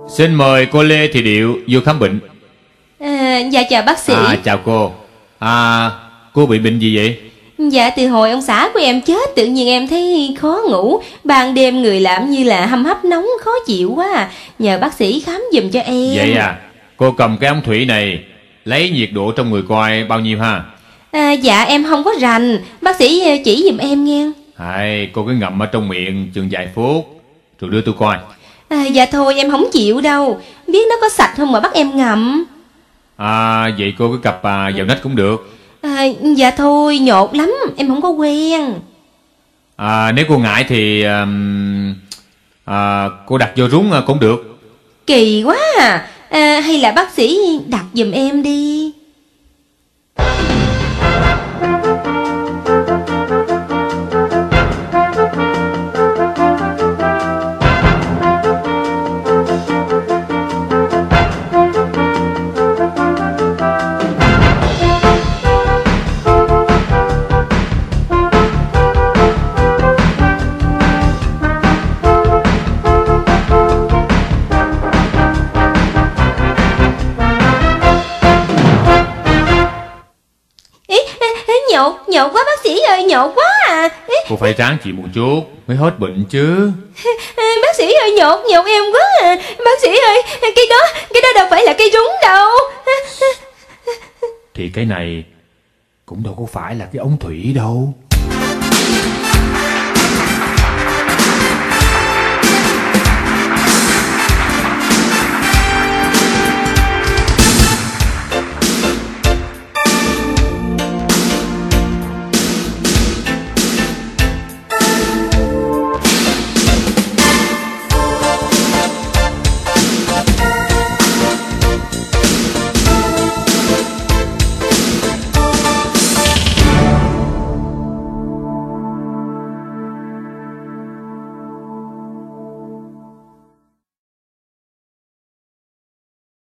Xin mời cô Lê Thị Điệu vô khám bệnh. Dạ chào bác sĩ. Chào cô. Cô bị bệnh gì vậy? Dạ từ hồi ông xã của em chết, tự nhiên em thấy khó ngủ. Ban đêm người làm như là hâm hấp nóng khó chịu quá. Nhờ bác sĩ khám giùm cho em. Vậy cô cầm cái ống thủy này, lấy nhiệt độ trong người coi bao nhiêu ha. Dạ em không có rành, bác sĩ chỉ giùm em nghe. Cô cứ ngậm ở trong miệng chừng vài phút rồi đưa tôi coi. Dạ thôi em không chịu đâu. Biết nó có sạch không mà bắt em ngậm. Vậy cô cứ cặp vào nách cũng được. Dạ thôi nhột lắm, em không có quen. Nếu cô ngại thì cô đặt vô rúng cũng được. Kỳ quá hay là bác sĩ đặt giùm em đi. Nhột quá bác sĩ ơi, nhột quá Cô phải ráng chịu một chút mới hết bệnh chứ. Bác sĩ ơi, nhột em quá Bác sĩ ơi, cái đó đâu phải là cây rúng đâu. Thì cái này cũng đâu có phải là cái ống thủy đâu.